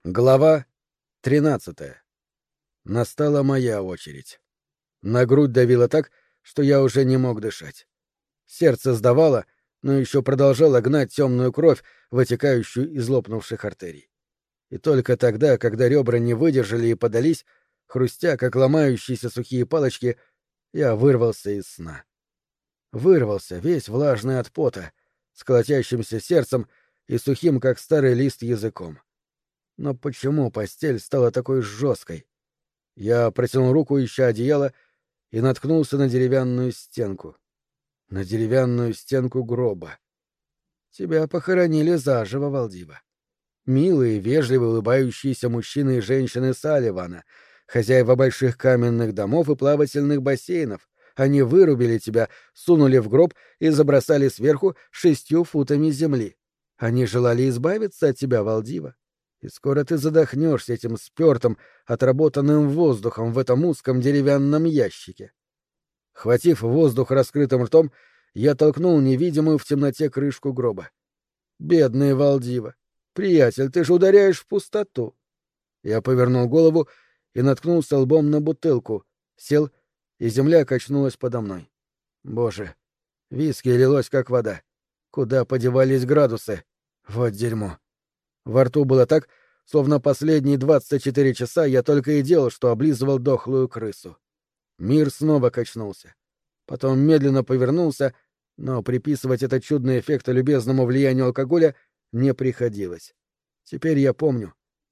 Глава 13. Настала моя очередь. На грудь давило так, что я уже не мог дышать. Сердце сдавало, но еще продолжало гнать темную кровь, вытекающую из лопнувших артерий. И только тогда, когда ребра не выдержали и подались, хрустя, как ломающиеся сухие палочки, я вырвался из сна. Вырвался, весь влажный от пота, с колотящимся сердцем и сухим, как старый лист, языком. Но почему постель стала такой жесткой? Я протянул руку, ища одеяло, и наткнулся на деревянную стенку. На деревянную стенку гроба. Тебя похоронили заживо, Валдива. Милые, вежливо улыбающиеся мужчины и женщины Салливана, хозяева больших каменных домов и плавательных бассейнов. Они вырубили тебя, сунули в гроб и забросали сверху 6 футами земли. Они желали избавиться от тебя, Валдива. И скоро ты задохнешься этим спёртым, отработанным воздухом в этом узком деревянном ящике. Хватив воздух раскрытым ртом, я толкнул невидимую в темноте крышку гроба. Бедный Валдива! Приятель, ты же ударяешь в пустоту! Я повернул голову и наткнулся лбом на бутылку, сел, и земля качнулась подо мной. Боже! Виски лилось, как вода. Куда подевались градусы? Вот дерьмо! Во рту было так, словно последние 24 часа я только и делал, что облизывал дохлую крысу. Мир снова качнулся. Потом медленно повернулся, но приписывать этот чудный эффект любезному влиянию алкоголя не приходилось. Теперь я помню.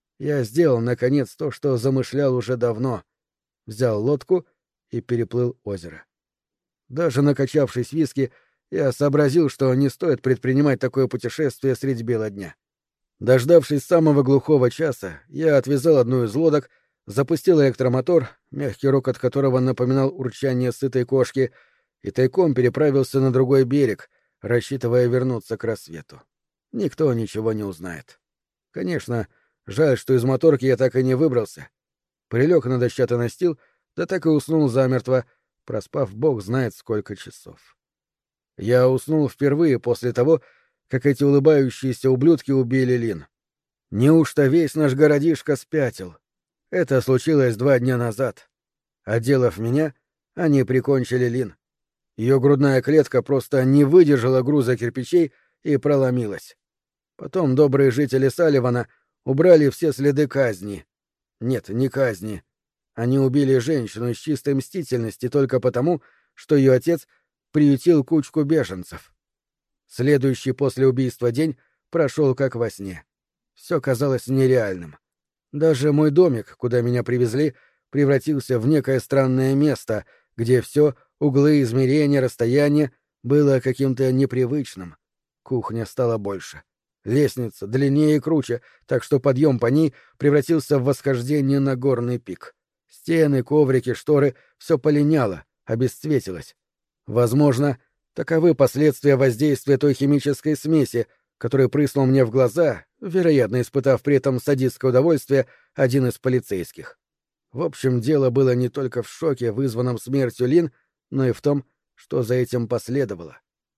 Я сделал, наконец, то, что замышлял уже давно. Взял лодку и переплыл озеро. Даже накачавшись виски, я сообразил, что не стоит предпринимать такое путешествие средь бела дня. Дождавшись самого глухого часа, я отвязал одну из лодок, запустил электромотор, мягкий рокот которого напоминал урчание сытой кошки, и тайком переправился на другой берег, рассчитывая вернуться к рассвету. Никто ничего не узнает. Конечно, жаль, что из моторки я так и не выбрался. Прилег на дощатый настил, да так и уснул замертво, проспав бог знает сколько часов. Я уснул впервые после того, как эти улыбающиеся ублюдки убили Лин. Неужто весь наш городишко спятил? Это случилось 2 дня назад. Отделав меня, они прикончили Лин. Ее грудная клетка просто не выдержала груза кирпичей и проломилась. Потом добрые жители Салливана убрали все следы казни. Нет, не казни. Они убили женщину из чистой мстительности только потому, что ее отец приютил кучку беженцев. Следующий после убийства день прошел как во сне. Все казалось нереальным. Даже мой домик, куда меня привезли, превратился в некое странное место, где все, углы, измерения, расстояния, было каким-то непривычным. Кухня стала больше. Лестница длиннее и круче, так что подъем по ней превратился в восхождение на горный пик. Стены, коврики, шторы — все полиняло, обесцветилось. Возможно, таковы последствия воздействия той химической смеси, которая прыснула мне в глаза, вероятно, испытав при этом садистское удовольствие один из полицейских. В общем, дело было не только в шоке, вызванном смертью Лин, но и в том, что за этим последовало.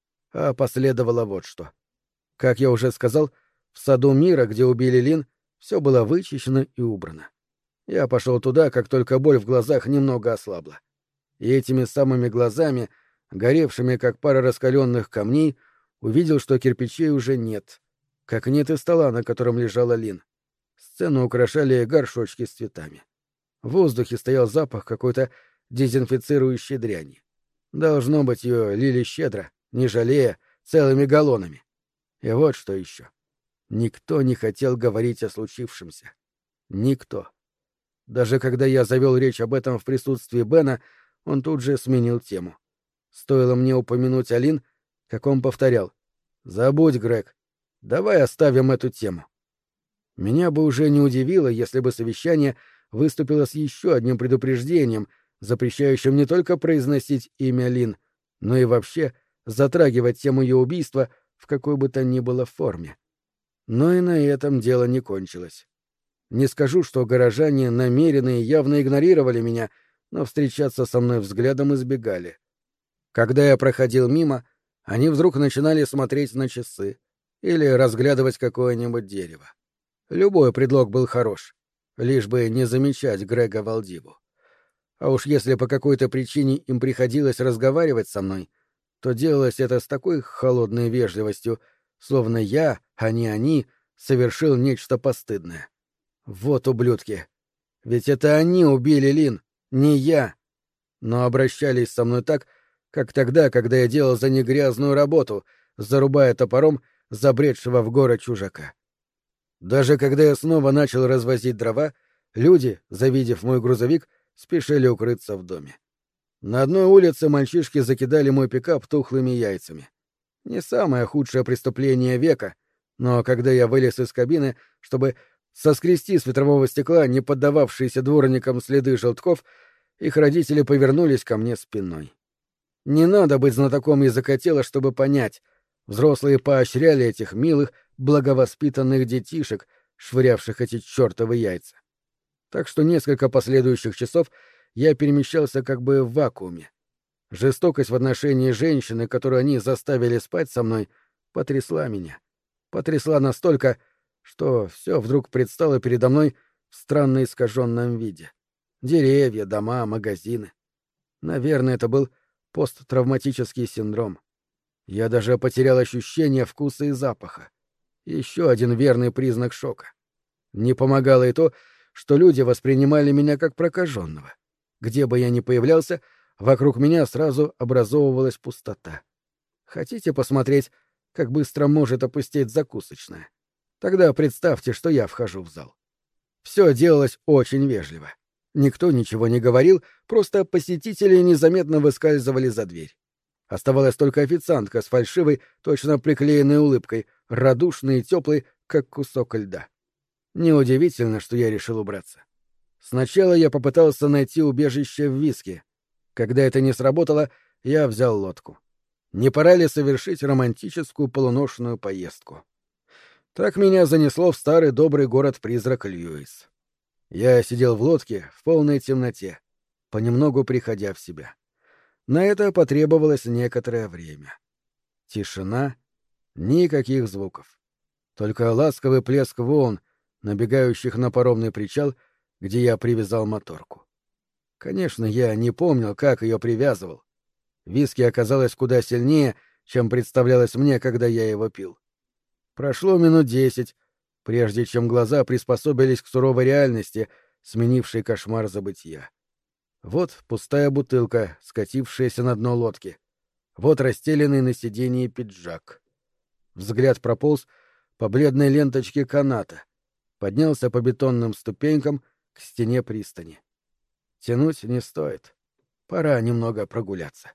А последовало вот что. Как я уже сказал, в саду мира, где убили Лин, все было вычищено и убрано. Я пошел туда, как только боль в глазах немного ослабла. И этими самыми глазами, горевшими, как пара раскаленных камней, увидел, что кирпичей уже нет. Как нет и стола, на котором лежала Лин. Сцену украшали горшочки с цветами. В воздухе стоял запах какой-то дезинфицирующей дряни. Должно быть, ее лили щедро, не жалея, целыми галлонами. И вот что еще. Никто не хотел говорить о случившемся. Никто. Даже когда я завел речь об этом в присутствии Бена, он тут же сменил тему. Стоило мне упомянуть о Лин, как он повторял: «Забудь, Грег, давай оставим эту тему». Меня бы уже не удивило, если бы совещание выступило с еще одним предупреждением, запрещающим не только произносить имя Лин, но и вообще затрагивать тему ее убийства в какой бы то ни было форме. Но и на этом дело не кончилось. Не скажу, что горожане намеренно и явно игнорировали меня, но встречаться со мной взглядом избегали. Когда я проходил мимо, они вдруг начинали смотреть на часы или разглядывать какое-нибудь дерево. Любой предлог был хорош, лишь бы не замечать Грега Валдиву. А уж если по какой-то причине им приходилось разговаривать со мной, то делалось это с такой холодной вежливостью, словно я, а не они, совершил нечто постыдное. Вот ублюдки! Ведь это они убили Лин, не я! Но обращались со мной так, как тогда, когда я делал за них грязную работу, зарубая топором забредшего в город чужака. Даже когда я снова начал развозить дрова, люди, завидев мой грузовик, спешили укрыться в доме. На одной улице мальчишки закидали мой пикап тухлыми яйцами. Не самое худшее преступление века, но когда я вылез из кабины, чтобы соскрести с ветрового стекла не поддававшиеся дворникам следы желтков, их родители повернулись ко мне спиной. Не надо быть знатоком языка тела, чтобы понять. Взрослые поощряли этих милых, благовоспитанных детишек, швырявших эти чертовы яйца. Так что несколько последующих часов я перемещался как бы в вакууме. Жестокость в отношении женщины, которую они заставили спать со мной, потрясла меня. Потрясла настолько, что все вдруг предстало передо мной в странно искаженном виде. Деревья, дома, магазины. Наверное, это был посттравматический синдром. Я даже потерял ощущение вкуса и запаха. Еще один верный признак шока. Не помогало и то, что люди воспринимали меня как прокаженного. Где бы я ни появлялся, вокруг меня сразу образовывалась пустота. Хотите посмотреть, как быстро может опустеть закусочная? Тогда представьте, что я вхожу в зал. Все делалось очень вежливо. Никто ничего не говорил, просто посетители незаметно выскальзывали за дверь. Оставалась только официантка с фальшивой, точно приклеенной улыбкой, радушной и теплой, как кусок льда. Неудивительно, что я решил убраться. Сначала я попытался найти убежище в Виске. Когда это не сработало, я взял лодку. Не пора ли совершить романтическую полуношную поездку? Так меня занесло в старый добрый город-призрак Льюис. Я сидел в лодке в полной темноте, понемногу приходя в себя. На это потребовалось некоторое время. Тишина, никаких звуков. Только ласковый плеск волн, набегающих на паромный причал, где я привязал моторку. Конечно, я не помнил, как ее привязывал. Виски оказалось куда сильнее, чем представлялось мне, когда я его пил. Прошло минут 10, прежде чем глаза приспособились к суровой реальности, сменившей кошмар забытья. Вот пустая бутылка, скатившаяся на дно лодки. Вот расстеленный на сиденье пиджак. Взгляд прополз по бледной ленточке каната, поднялся по бетонным ступенькам к стене пристани. Тянуть не стоит. Пора немного прогуляться.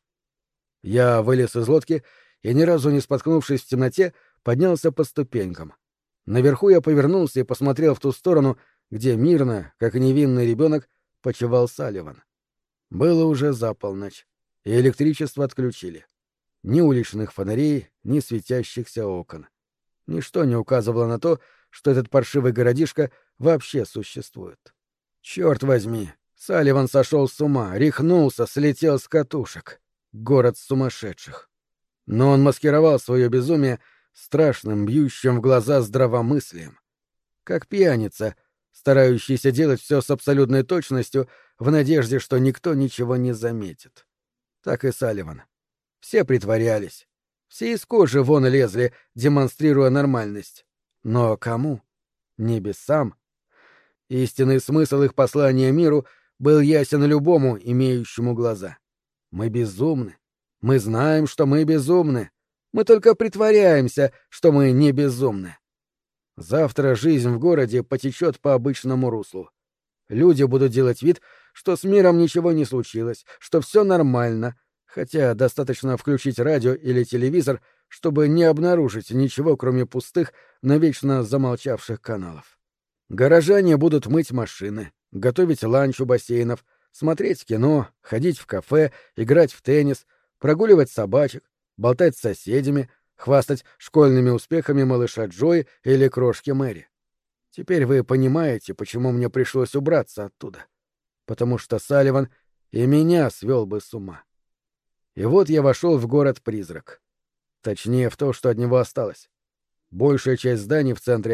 Я вылез из лодки и, ни разу не споткнувшись в темноте, поднялся по ступенькам. Наверху я повернулся и посмотрел в ту сторону, где мирно, как невинный ребенок, почивал Салливан. Было уже за полночь, и электричество отключили. Ни уличных фонарей, ни светящихся окон. Ничто не указывало на то, что этот паршивый городишко вообще существует. Черт возьми, Салливан сошел с ума, рехнулся, слетел с катушек. Город сумасшедших. Но он маскировал свое безумие страшным, бьющим в глаза здравомыслием. Как пьяница, старающийся делать все с абсолютной точностью в надежде, что никто ничего не заметит. Так и Салливан. Все притворялись. Все из кожи вон лезли, демонстрируя нормальность. Но кому? Небесам. Истинный смысл их послания миру был ясен любому, имеющему глаза. Мы безумны. Мы знаем, что мы безумны. Мы только притворяемся, что мы не безумны. Завтра жизнь в городе потечет по обычному руслу. Люди будут делать вид, что с миром ничего не случилось, что все нормально, хотя достаточно включить радио или телевизор, чтобы не обнаружить ничего, кроме пустых, навечно замолчавших каналов. Горожане будут мыть машины, готовить ланч у бассейнов, смотреть кино, ходить в кафе, играть в теннис, прогуливать собачек, болтать с соседями, хвастать школьными успехами малыша Джои или крошки Мэри. Теперь вы понимаете, почему мне пришлось убраться оттуда. Потому что Салливан и меня свел бы с ума. И вот я вошел в город-призрак. Точнее, в то, что от него осталось. Большая часть зданий в центре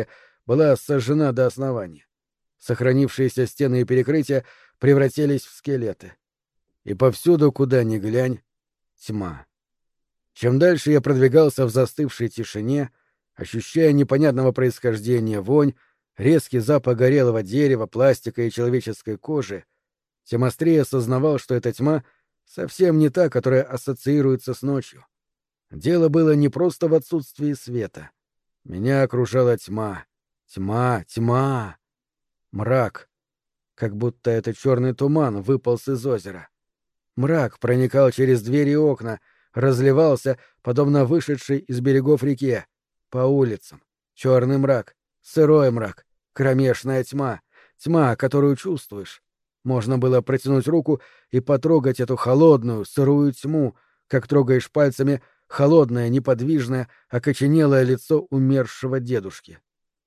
была сожжена до основания. Сохранившиеся стены и перекрытия превратились в скелеты. И повсюду, куда ни глянь, тьма. Чем дальше я продвигался в застывшей тишине, ощущая непонятного происхождения вонь, резкий запах горелого дерева, пластика и человеческой кожи, тем острее осознавал, что эта тьма совсем не та, которая ассоциируется с ночью. Дело было не просто в отсутствии света. Меня окружала тьма. Тьма, тьма. Мрак. Как будто это черный туман выполз из озера. Мрак проникал через двери и окна, разливался, подобно вышедшей из берегов реке, по улицам. Черный мрак, сырой мрак, кромешная тьма, тьма, которую чувствуешь. Можно было протянуть руку и потрогать эту холодную, сырую тьму, как трогаешь пальцами холодное, неподвижное, окоченелое лицо умершего дедушки.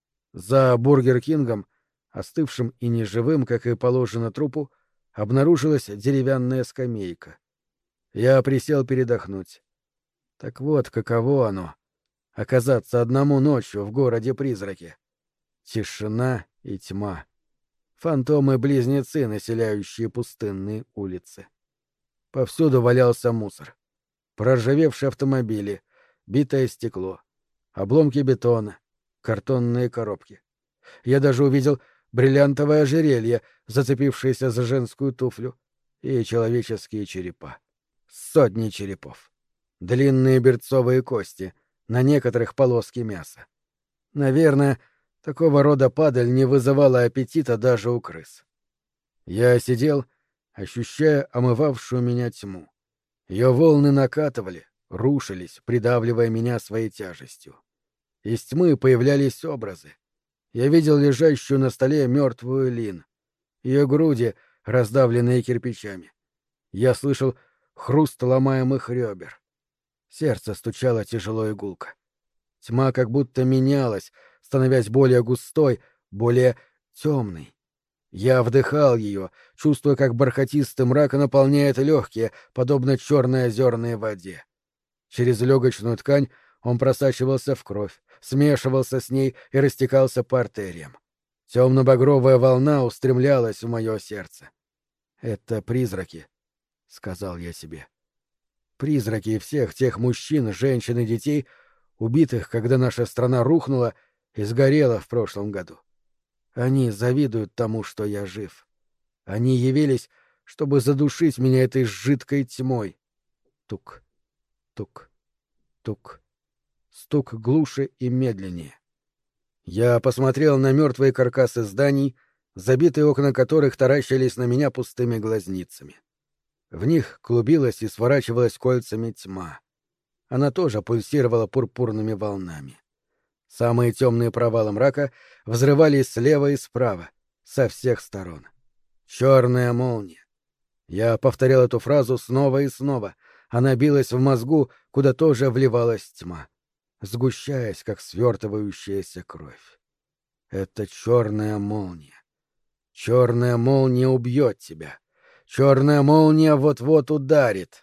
За Бургер Кингом, остывшим и неживым, как и положено трупу, обнаружилась деревянная скамейка. Я присел передохнуть. Так вот, каково оно — оказаться одному ночью в городе-призраке. Тишина и тьма. Фантомы-близнецы, населяющие пустынные улицы. Повсюду валялся мусор. Проржавевшие автомобили, битое стекло, обломки бетона, картонные коробки. Я даже увидел бриллиантовое ожерелье, зацепившееся за женскую туфлю, и человеческие черепа. Сотни черепов. Длинные берцовые кости, на некоторых полоски мяса. Наверное, такого рода падаль не вызывала аппетита даже у крыс. Я сидел, ощущая омывавшую меня тьму. Ее волны накатывали, рушились, придавливая меня своей тяжестью. Из тьмы появлялись образы. Я видел лежащую на столе мертвую Лин, ее груди, раздавленные кирпичами. Я слышал хруст ломаемых ребер. Сердце стучало тяжело и гулко. Тьма как будто менялась, становясь более густой, более темной. Я вдыхал ее, чувствуя, как бархатистый мрак наполняет легкие, подобно черной озерной воде. Через легочную ткань он просачивался в кровь, смешивался с ней и растекался по артериям. Темно-багровая волна устремлялась в мое сердце. «Это призраки», — сказал я себе. «Призраки всех тех мужчин, женщин и детей, убитых, когда наша страна рухнула и сгорела в прошлом году. Они завидуют тому, что я жив. Они явились, чтобы задушить меня этой жидкой тьмой. Тук, тук, тук. Стук глуше и медленнее. Я посмотрел на мертвые каркасы зданий, забитые окна которых таращились на меня пустыми глазницами. В них клубилась и сворачивалась кольцами тьма. Она тоже пульсировала пурпурными волнами. Самые темные провалы мрака взрывались слева и справа, со всех сторон. Черная молния. Я повторял эту фразу снова и снова. Она билась в мозгу, куда тоже вливалась тьма, сгущаясь, как свертывающаяся кровь. Это черная молния. Черная молния убьет тебя. Черная молния вот-вот ударит.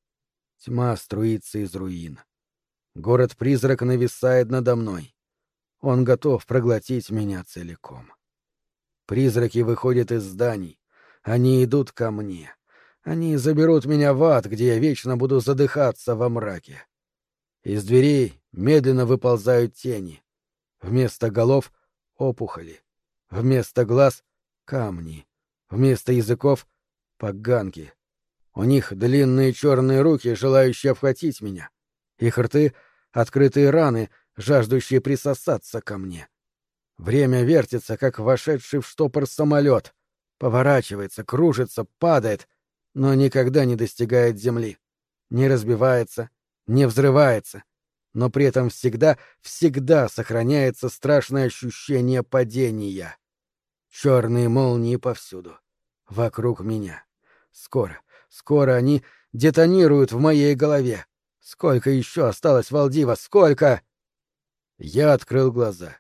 Тьма струится из руин. Город-призрак нависает надо мной. Он готов проглотить меня целиком. Призраки выходят из зданий. Они идут ко мне. Они заберут меня в ад, где я вечно буду задыхаться во мраке. Из дверей медленно выползают тени. Вместо голов — опухоли. Вместо глаз — камни. Вместо языков — поганки. У них длинные черные руки, желающие обхватить меня. Их рты — открытые раны, жаждущие присосаться ко мне. Время вертится, как вошедший в штопор самолет. Поворачивается, кружится, падает, но никогда не достигает земли. Не разбивается, не взрывается, но при этом всегда, всегда сохраняется страшное ощущение падения. Черные молнии повсюду. Вокруг меня. Скоро они детонируют в моей голове. Сколько еще осталось, Валдива, сколько? Я открыл глаза.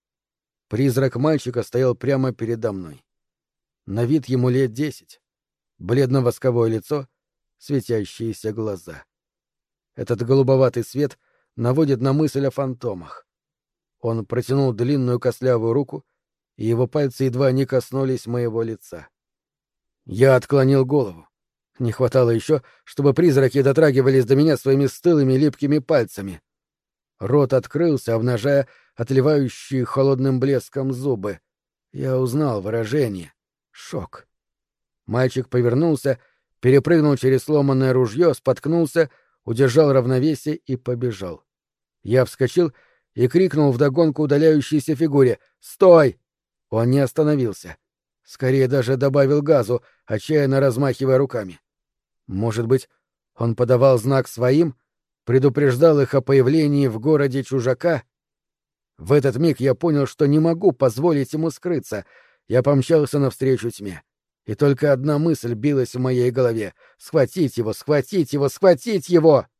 Призрак мальчика стоял прямо передо мной. На вид ему лет 10. Бледно-восковое лицо, светящиеся глаза. Этот голубоватый свет наводит на мысль о фантомах. Он протянул длинную костлявую руку, и его пальцы едва не коснулись моего лица. Я отклонил голову. Не хватало еще, чтобы призраки дотрагивались до меня своими стылыми липкими пальцами. Рот открылся, обнажая отливающие холодным блеском зубы. Я узнал выражение. Шок. Мальчик повернулся, перепрыгнул через сломанное ружье, споткнулся, удержал равновесие и побежал. Я вскочил и крикнул вдогонку удаляющейся фигуре: «Стой!» Он не остановился. Скорее даже добавил газу, отчаянно размахивая руками. Может быть, он подавал знак своим, предупреждал их о появлении в городе чужака? В этот миг я понял, что не могу позволить ему скрыться. Я помчался навстречу тьме. И только одна мысль билась в моей голове: схватить его, схватить его, схватить его!